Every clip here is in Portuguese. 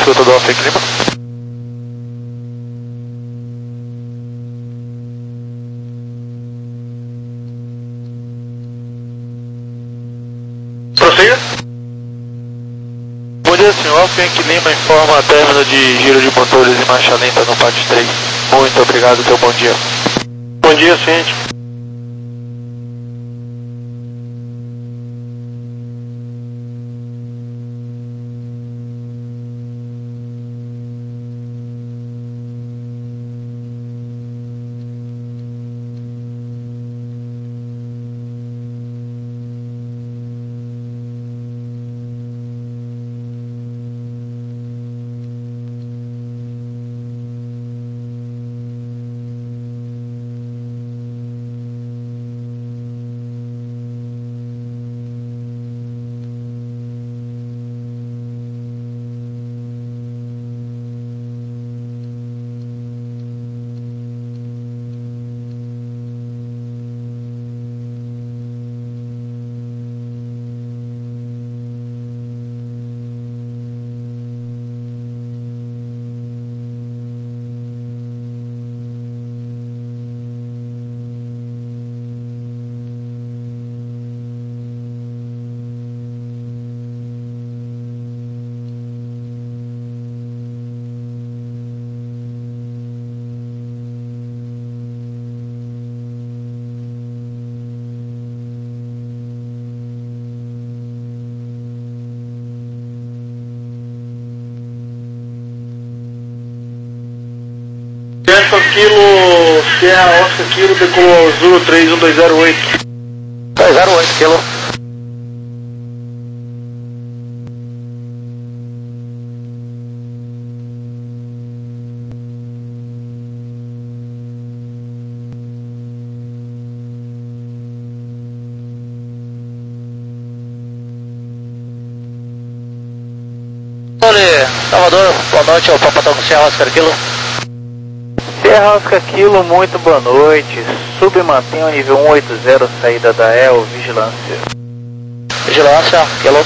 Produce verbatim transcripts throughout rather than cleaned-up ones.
escuta do Alfa Clima. Prossiga. Bom dia, senhor. Alfa Lima informa a término de giro de motores em marcha lenta no P A T três. Muito obrigado, teu bom dia. Bom dia, ciente. Delta Kilo, Sierra Oscar Kilo, decolou Zulu três um dois zero oito. dois zero oito, Kilo. Salvador, boa noite, é o Papadão Sierra Oscar Kilo. Sierra Oscar Kilo, muito boa noite. Submantenha o nível cento e oitenta, saída da E L, vigilância. Vigilância, Kilo.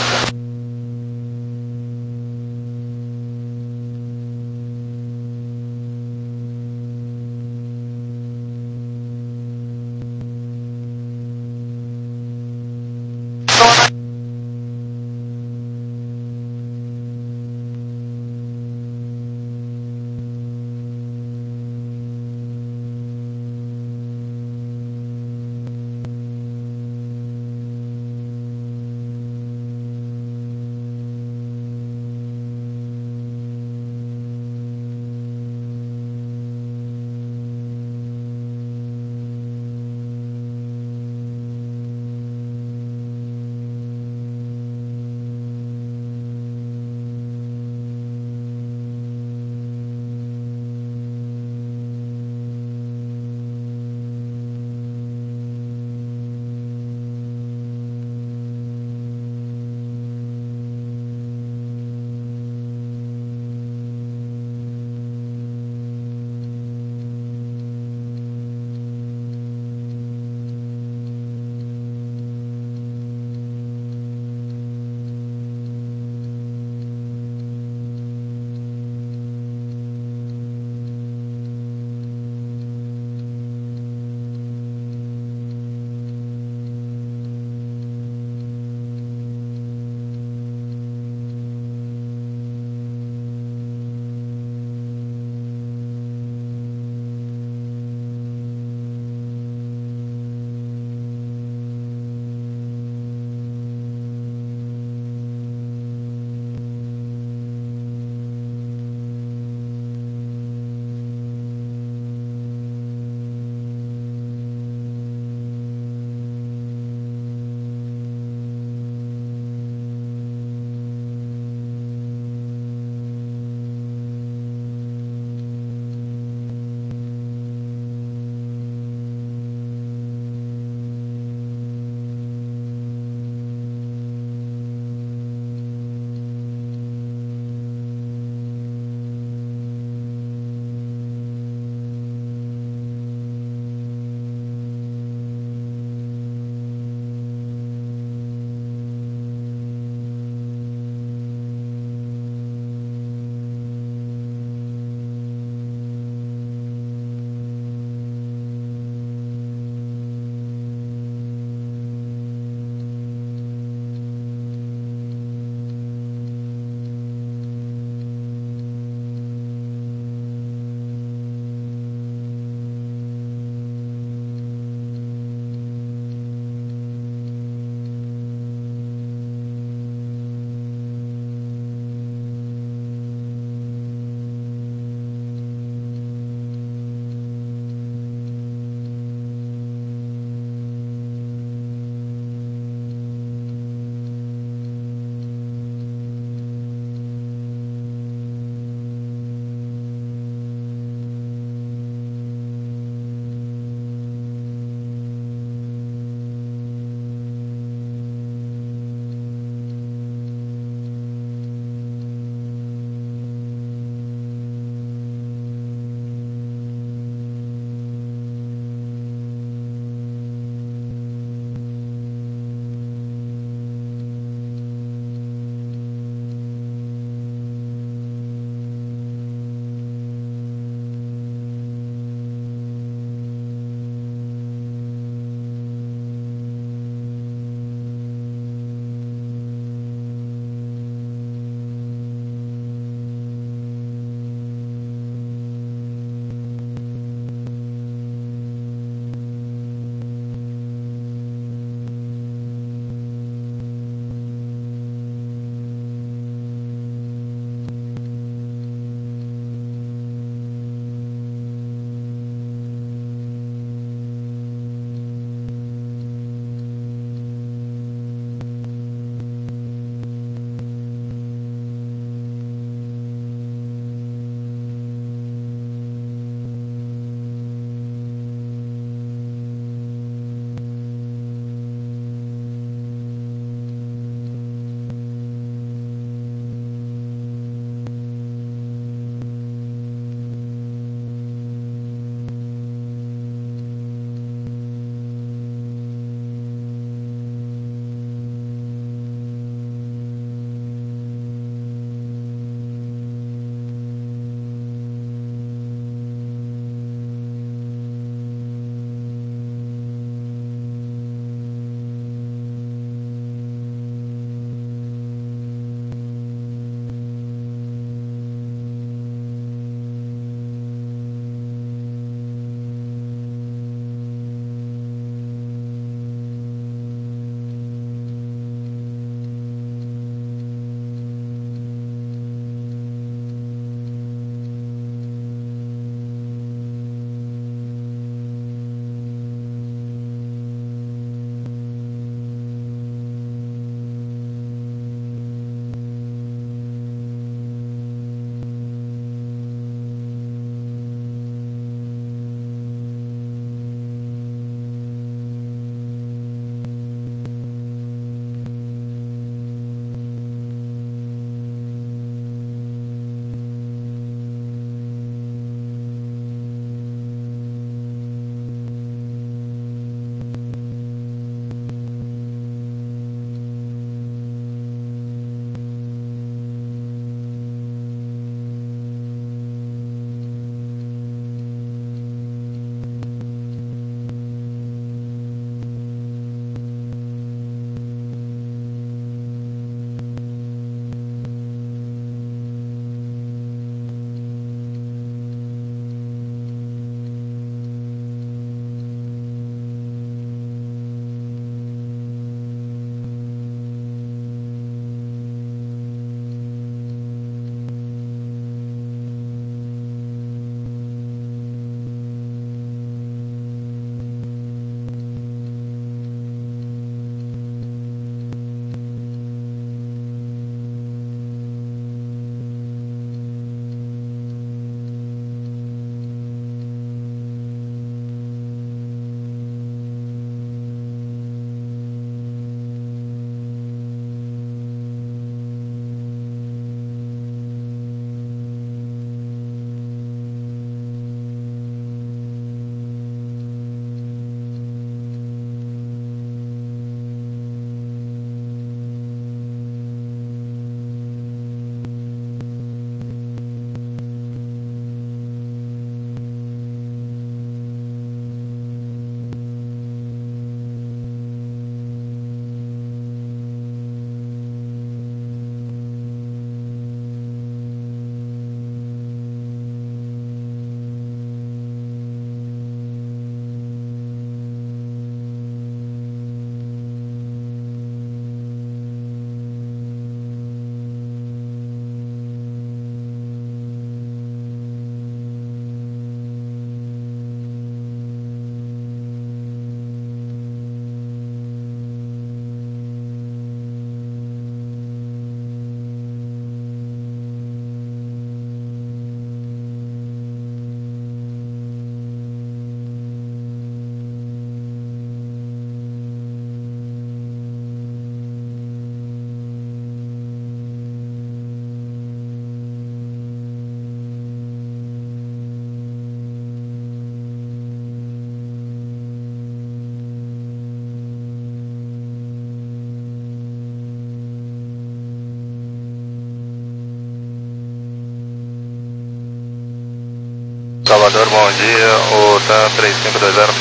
Salvador, bom dia, o TAM três cinco dois zero.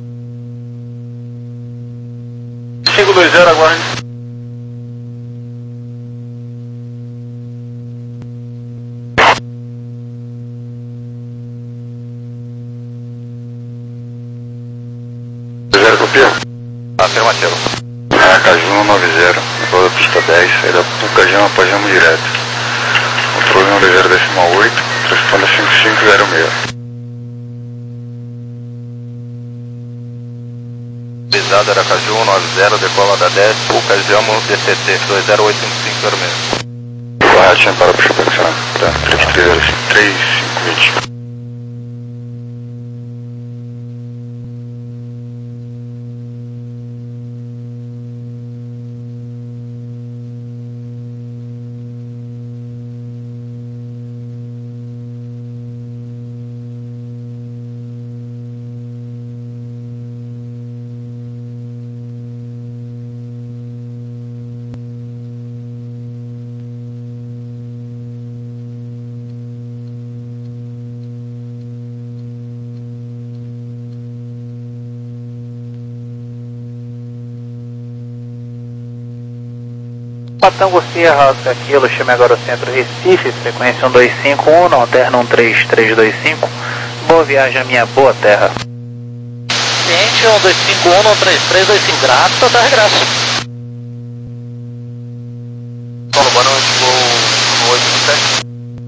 cinco dois zero, aguarde. Zero copia? Afirmativo. Aracaju nove zero, depois da pista dez, saída Pucajama, Pajama direto. Controle nove zero decimal oito, responda cinco cinco zero seis. Visada Aracaju nove zero, decola da dez, Pucajama D C T dois zero oito cinco cinco zero seis. Correto, para o puxback, tá? três cinco vinte. Patango Sierra, Oscar Kilo, chame agora o centro Recife, frequência um dois cinco um, não alterna um três três dois cinco. Boa viagem à minha boa terra. Cliente um dois cinco um, não três três dois cinco, grato, total regresso. Paulo, boa noite, voo oito sete.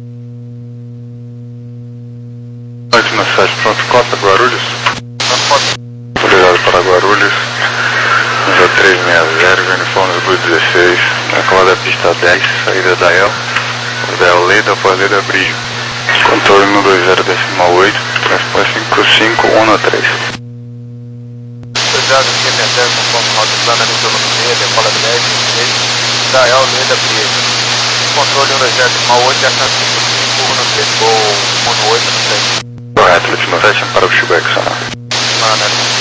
Noite no sete, pronto, Costa, Guarulhos. Obrigado para Guarulhos. zero três seis zero, uniforme do dezesseis, na cola da pista dez, saída da El, Del Leda, Leda Brilho. Controle um dois zero decimal oito, responde cinco cinco um três. Obrigado, aqui atendendo com ponto nove plana de autonomia, decola dez, dezesseis, da El Leda Brilho. Controle um dois zero decimal oito, ação cinco cinco um três, voo um oito três. Correto, última veste para o pushback, sonar. Mano,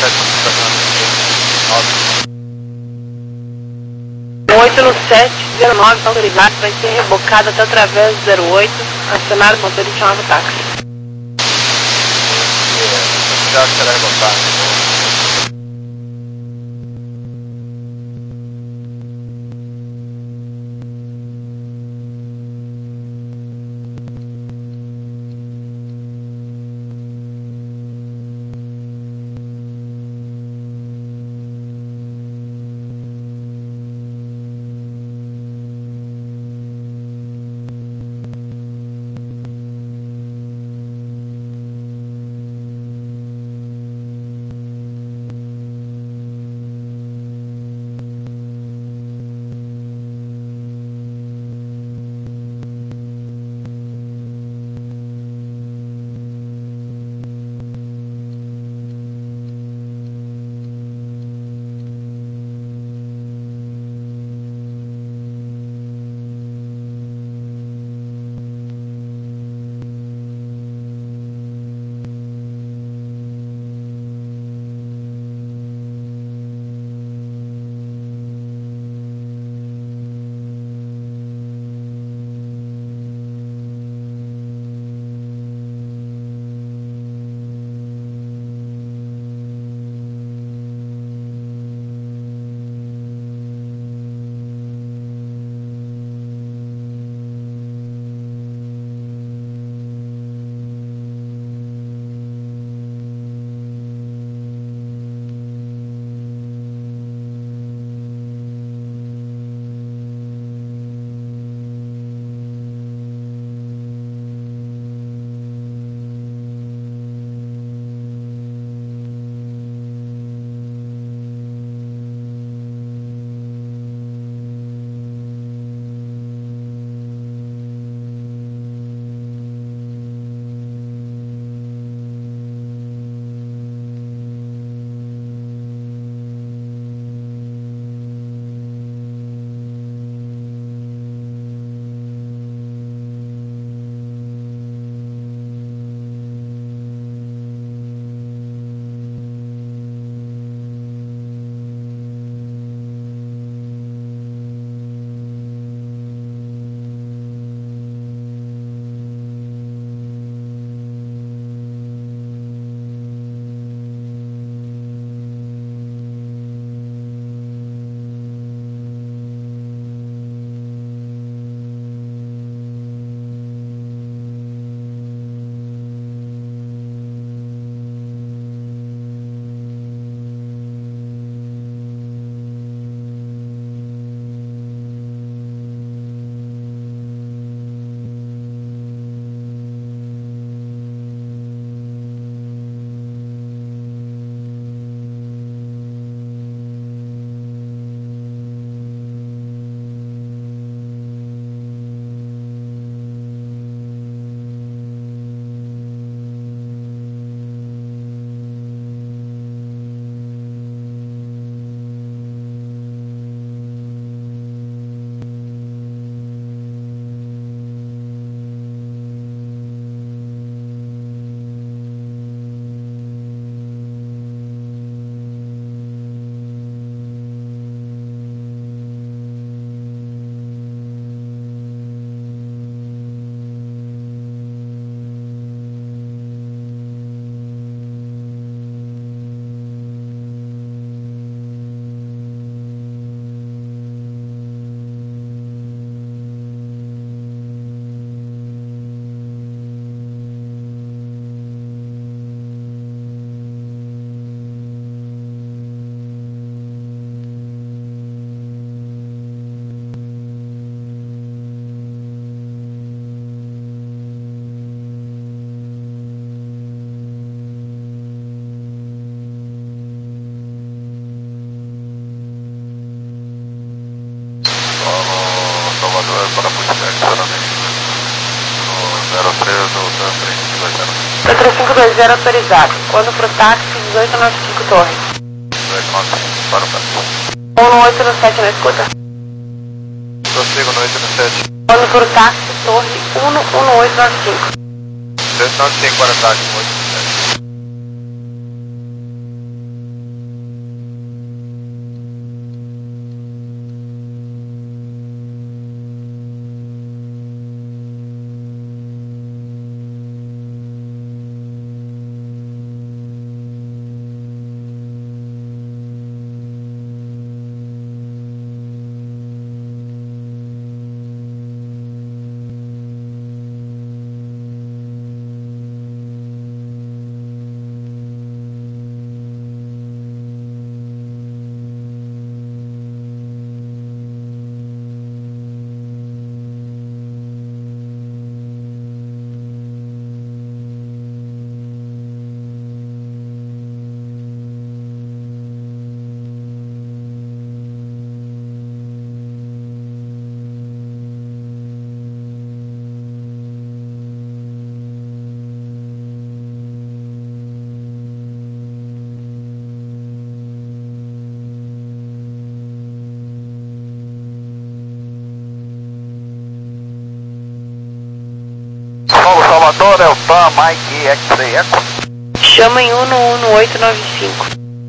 oito no sete zero nove, autorizado, vai ser rebocado até através do zero oito, acionado o motorista chamava o táxi. Já será rebocado. para polícia, estacionamento no zero três ou zero três cinco dois zero. zero três cinco dois zero autorizado. Quando pro táxi, dezoito noventa e cinco Torre. dezoito noventa e cinco para o táxi. um no oito no sete na escuta. Prossigo no oito no sete. Quando pro táxi, Torre um no oito nove cinco. oito nove cinco para o táxi, oito no sete. Salvador, Delta, Mike, X-Ray Echo. Chama em um um oito nove cinco.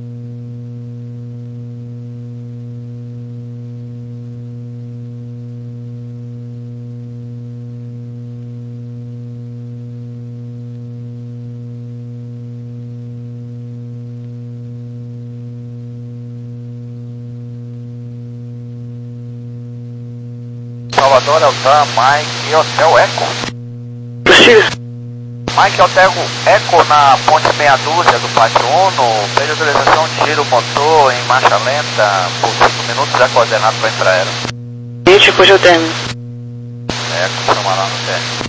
Salvador, Delta, Mike, Hotel Echo. Possível. Mike, Hotel Echo na ponte meia dúzia do Pátio Uno. Veja a utilização de giro motor em marcha lenta por cinco minutos já coordenado para entrar aérea. Gente, depois eu termino. Echo, chama lá no teste.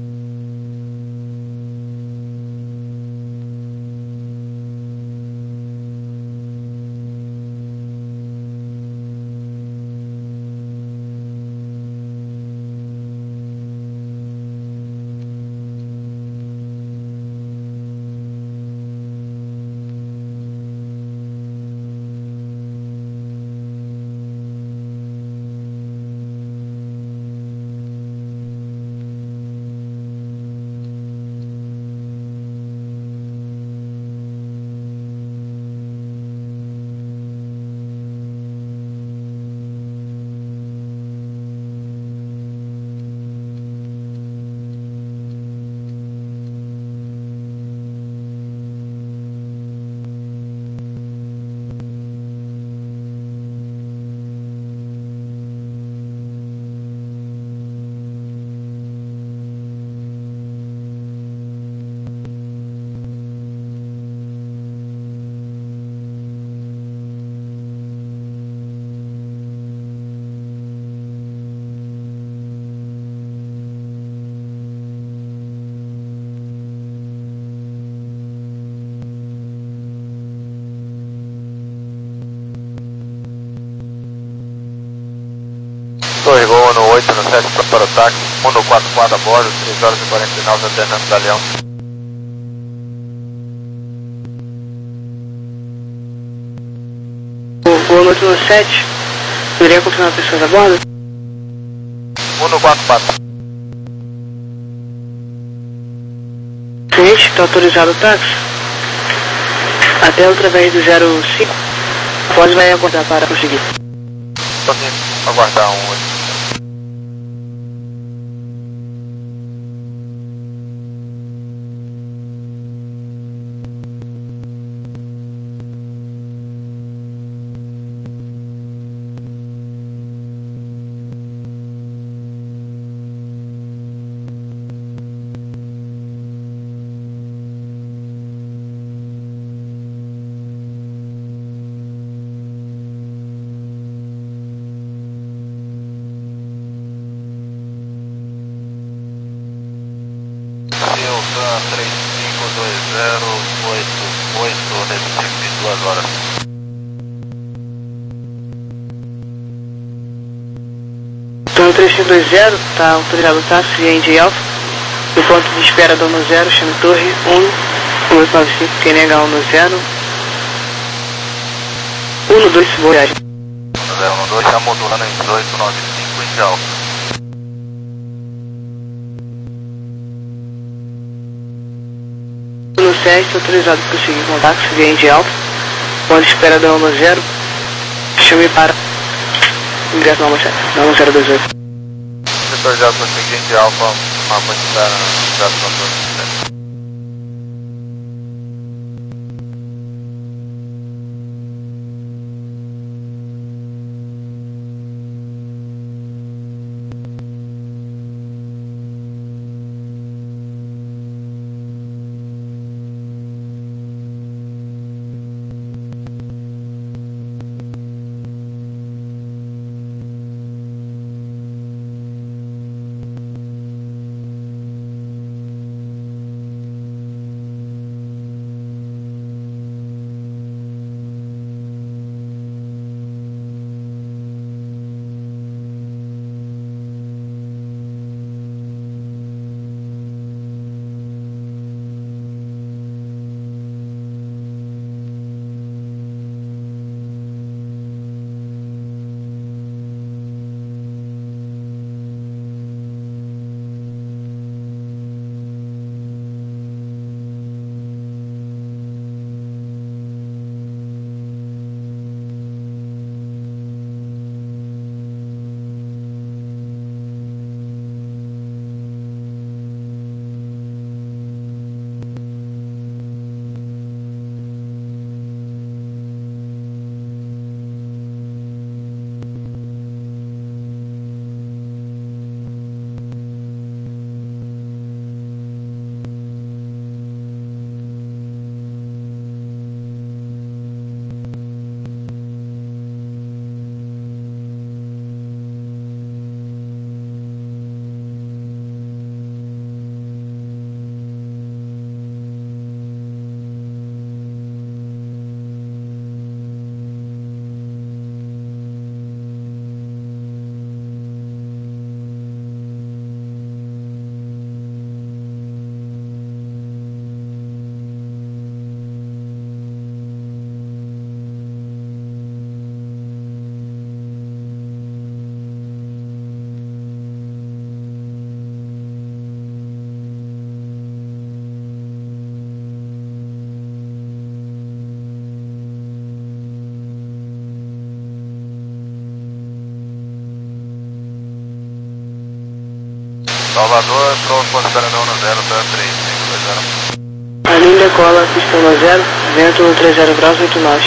Torre Gol no oito no sete para o táxi, um no quatro quatro a bordo, três horas e quarenta e nove alternando Galeão. O oito no sete, poderia confirmar pessoas a bordo? um no quatro quatro. Gente, está autorizado o táxi. Até através do zero cinco, pode vai aguardar para conseguir. Só tem que aguardar um oito. Delta três cinco dois zero oito oito, Recife, duas horas. Então três cinco dois zero, está autorizado o táxi via Indy Alpha. No ponto de espera do um zero, chame Torre um oito nove cinco, quem nega um zero. um dois, boa viagem. um zero um dois, está modulando em dezoito nove cinco, Indy Alpha. No sete, autorizado para prosseguir com o táxi via Indy Alpha. Ponto de espera do um zero, chame para ingresso no um zero dois oito. Setor já prosseguir Indy Alpha, mapa de espera no zero dois oito. Salvador, pronto, considerando um zero, três cinco dois zero. A linha decola, pista um zero, vento trinta graus, oito nós.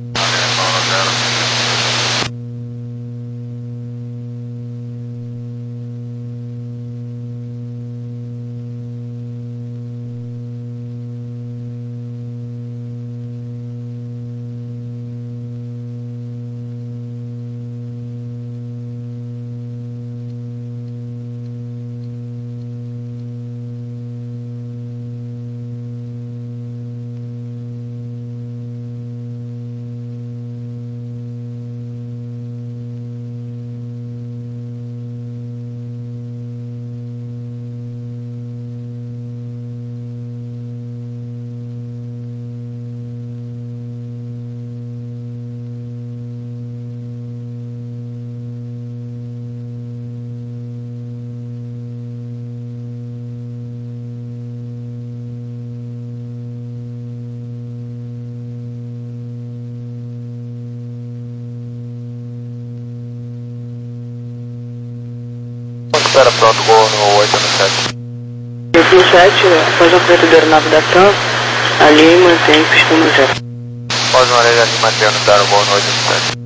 Espera pronto, gol no oito no sete. No sete, após a corrida da aeronave da TAM, ali mantém pista um zero. Após uma orelha ali, mantendo zero, gol no oito no sete.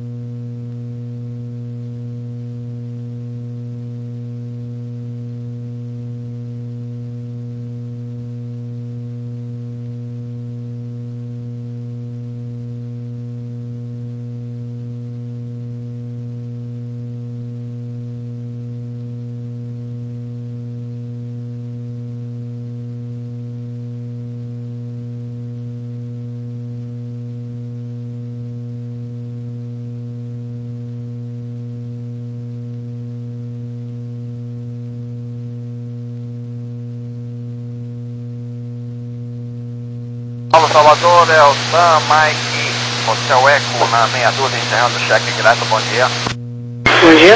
Alô Salvador, é o Sam, Mike, Hotel Eco na meia dúzia, encerrando o cheque direto, bom dia. Bom dia.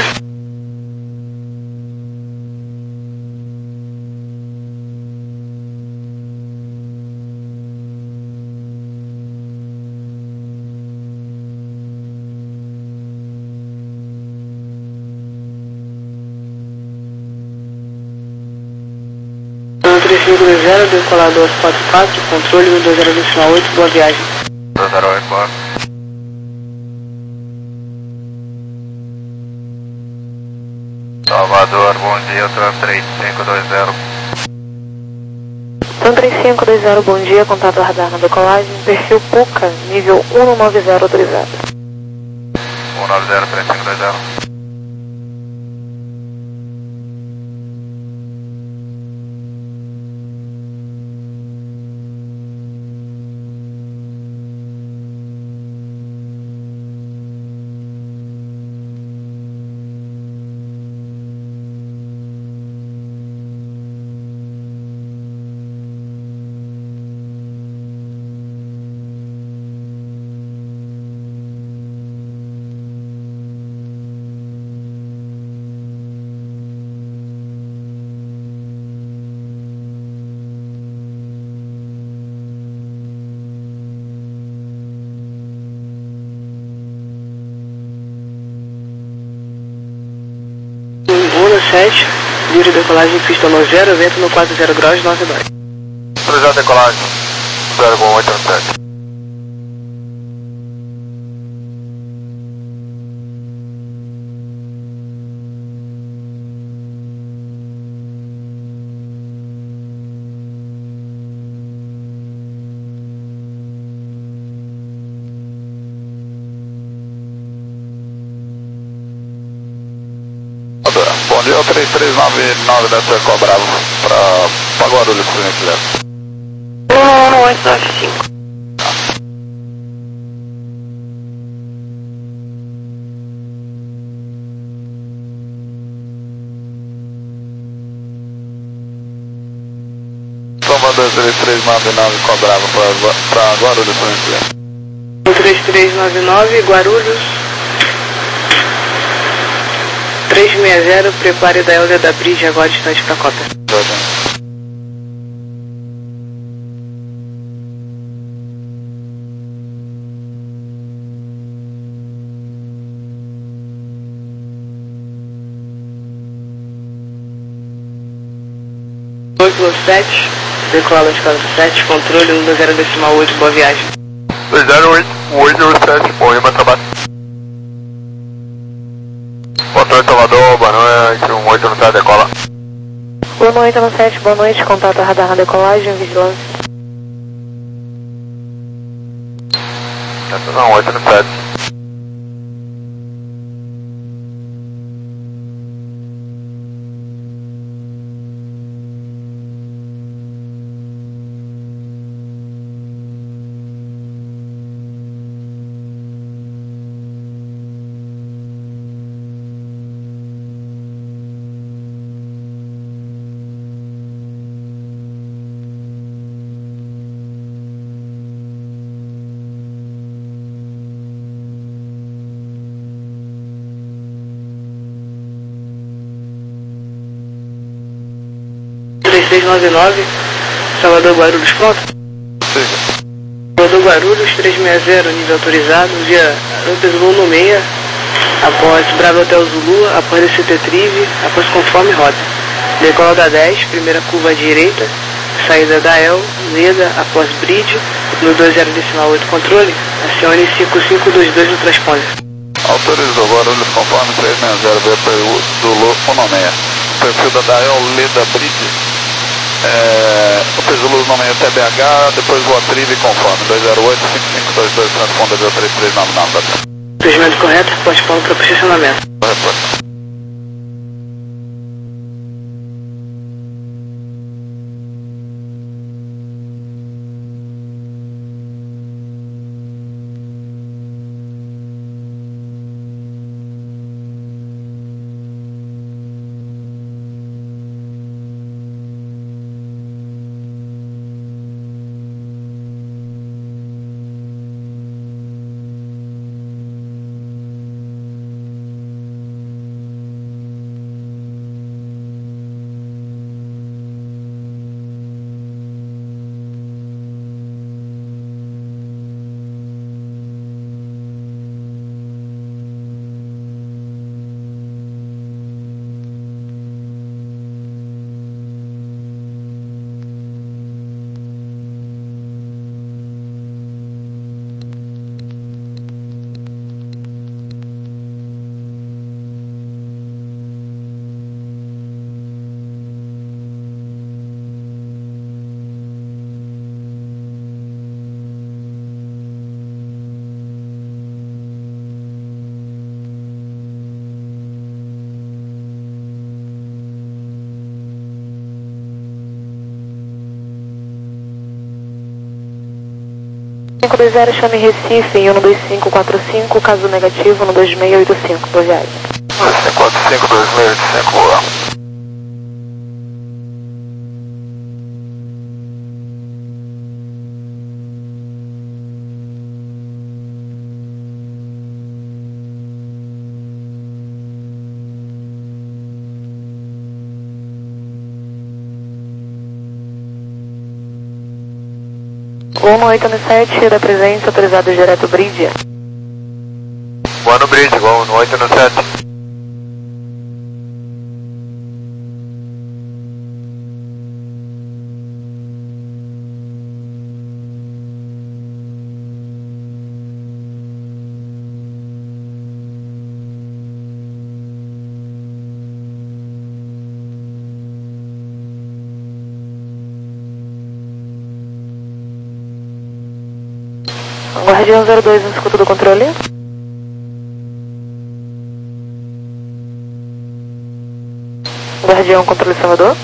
três cinco dois zero, decolador quatro quatro, controle dois zero decimal oito, boa viagem. dois zero oito, boa. Salvador, bom dia, Tran três cinco dois zero. Tran três cinco dois zero, bom dia, contato radar na decolagem, perfil PUCA, nível um nove zero autorizado. um nove zero, três cinco dois zero. sete, livre decolagem, pista no zero, vento no quatro zero graus, nove nós. Autorizado decolagem, zero com oito no sete. Bom dia, o três três nove nove da Cerco Bravo para Guarulhos, por gentileza. um um oito nove cinco. Salvador três três nove nove Cobrava para Guarulhos, por gentileza. três três nove nove, Guarulhos. três seis zero, prepare da Helder da Bridge, agora distante para a cota. oito sete, decola escala sete, controle um dois zero decimal oito, boa viagem. dois zero oito, oito sete, Poema, trabalho. Controle Salvador, boa noite, um oito no sete, decola. Boa noite, no sete, boa noite, contato radar na decolagem, vigilância. Não, oito no sete. três seis nove nove, Salvador Guarulhos, pronto? Salvador Guarulhos, três seis zero, nível autorizado, via Ampes Zulu no meia, após Bravo Hotel Zulu, após C T Trive, após conforme rota. Decola da dez, primeira curva à direita, saída da El, Leda, após Bridge, no dois zero decimal oito controle, acione cinco cinco dois dois no transponder. Autorizou Guarulhos conforme três seis zero, via Zulu Onomeia. Perfil da Dael, Leda, Bridge. É, o Zulu nomeia T B H, depois voa Trive conforme dois zero oito, cinco cinco dois dois, transponder via três três nove nove. Procedimento correto, pós-polo para posicionamento. Reporte. cinco dois zero, chame Recife em um dois cinco quatro cinco, caso negativo no dois seis oito cinco, boa viagem. dois cinco quatro cinco, dois seis oito cinco, boa. um oito sete, da presença autorizado direto Bridge. Boa no Bridge, igual no oito no sete. Guardião zero dois, no escuta do controle. Guardião, controle Salvador.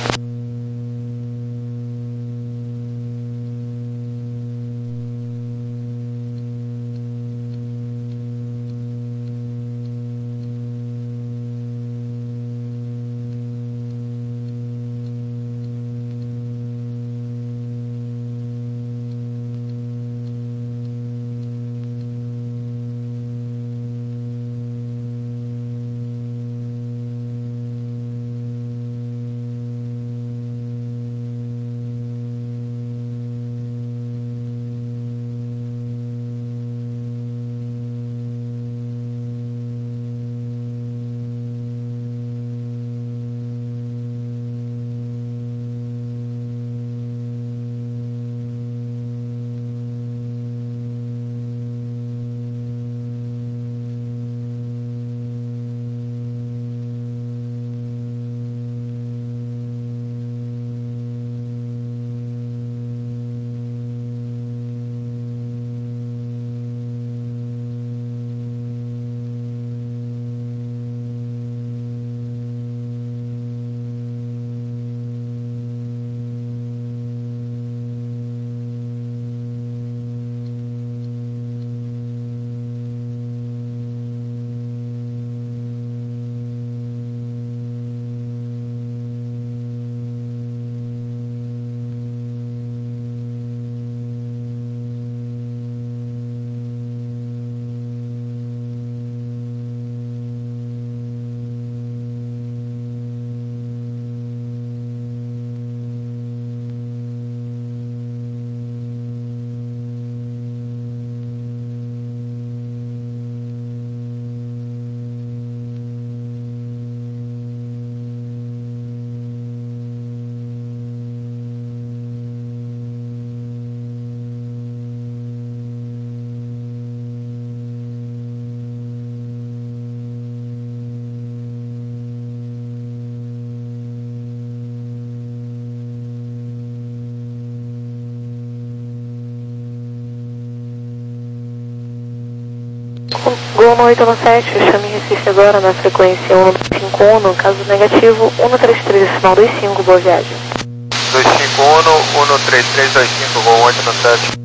Gol no oito sete, chame Recife agora na frequência um cinco um, caso negativo, um três três, sinal dois cinco, boa viagem. dois cinco um, um três três dois cinco, Gol oito sete.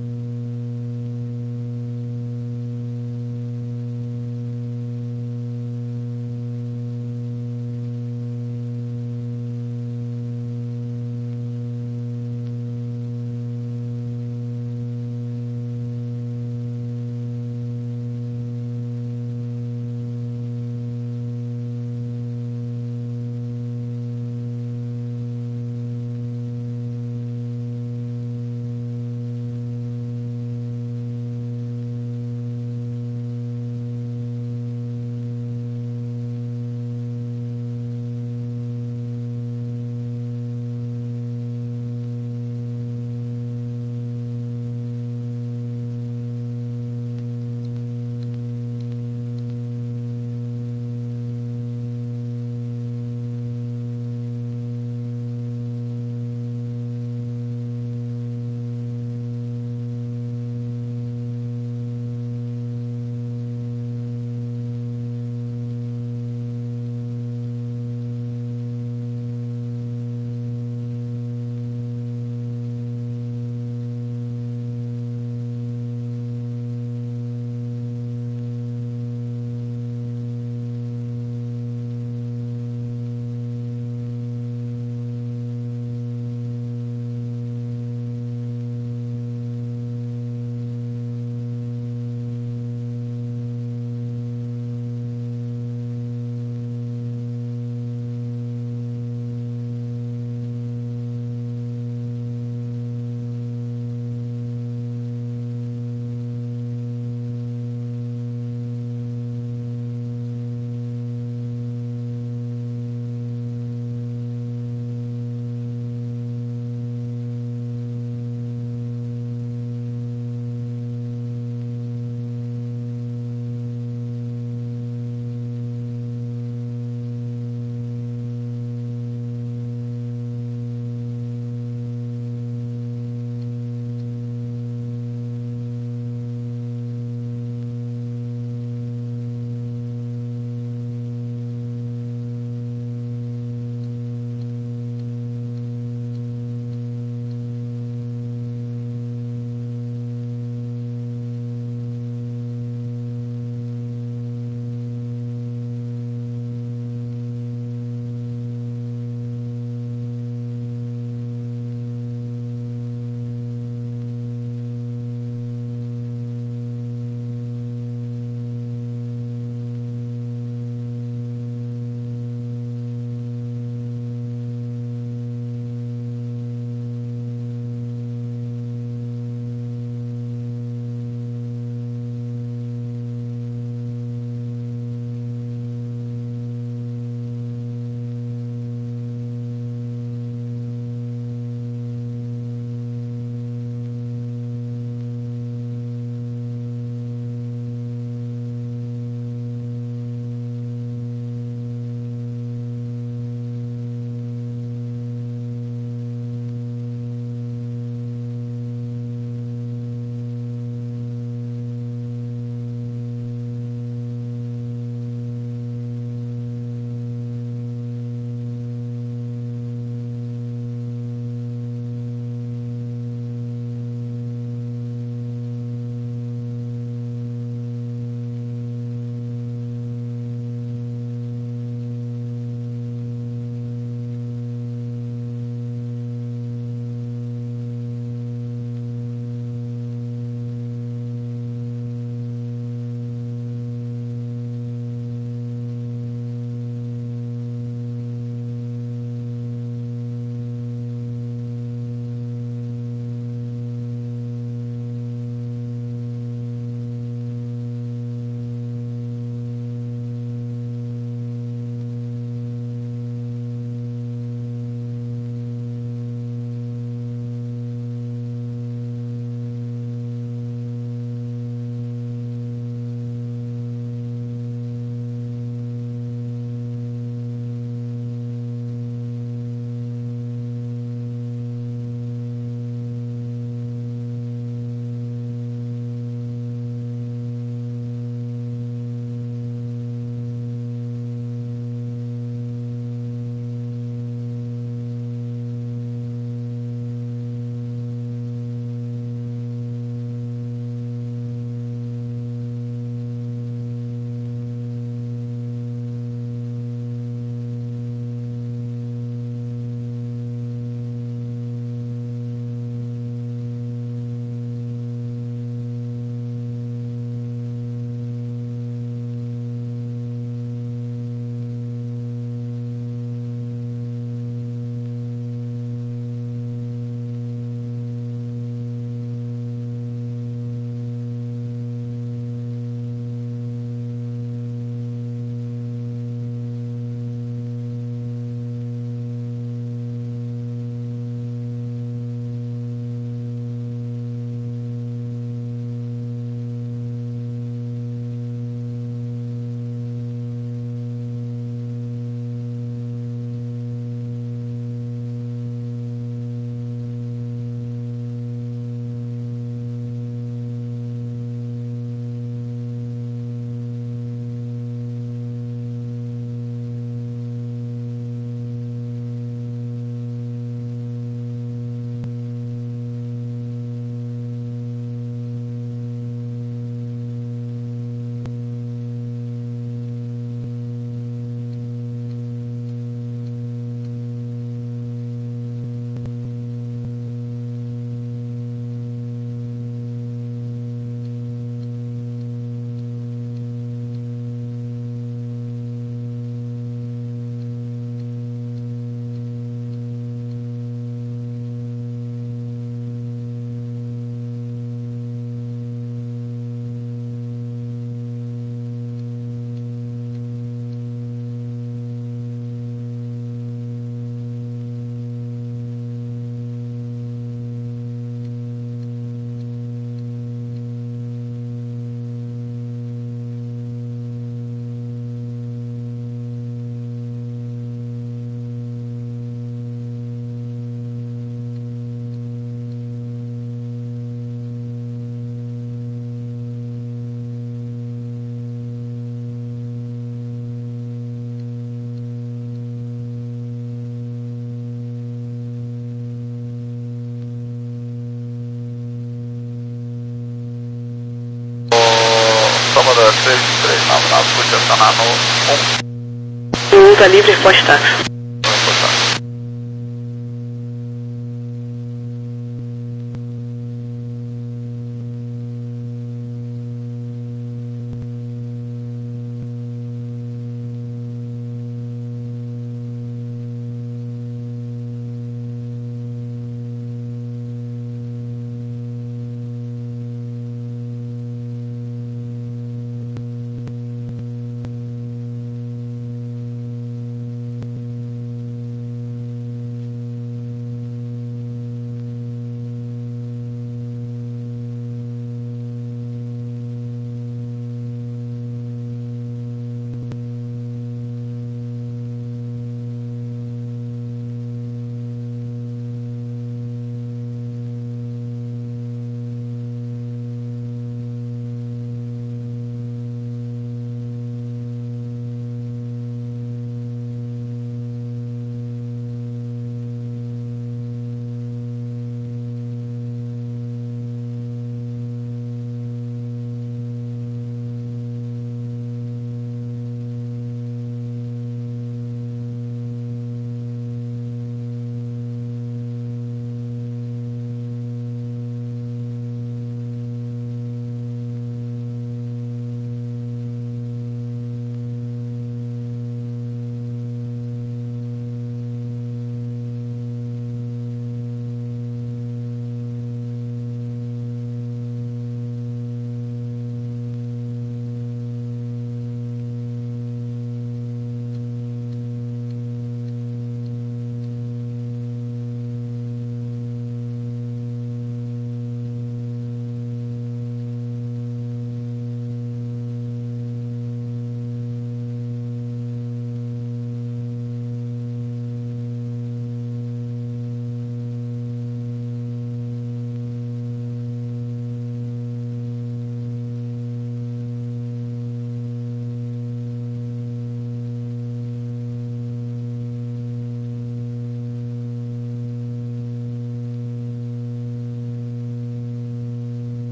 Salvador três três nove nove, pude acionar no um. um tá livre, pode táxi.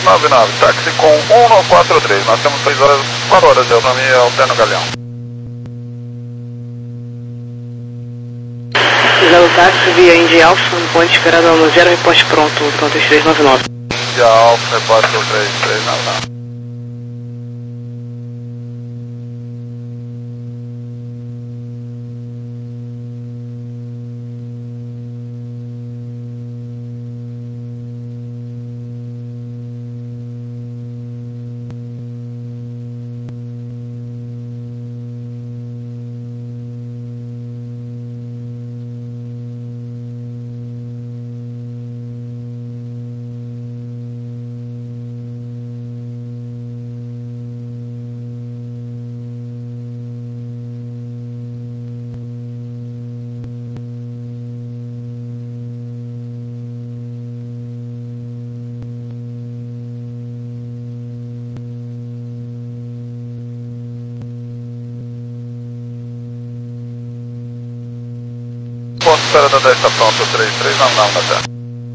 três nove nove, táxi com um nove quatro três, nós temos seis horas, quatro horas de autonomia, alterno Galeão. Usado o táxi via Indy Alpha, no ponto esperado no zero, reposte pronto, pronto três nove nove. Indy Alpha, reposte três três nove nove. Ponto espera da dez está pronto, três três nove nove na terra.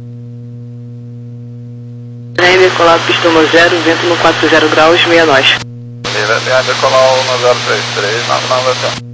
Linha decolar pista no zero, vento no quatro zero graus, meia nós. Linha decolar no zero três três nove nove na terra.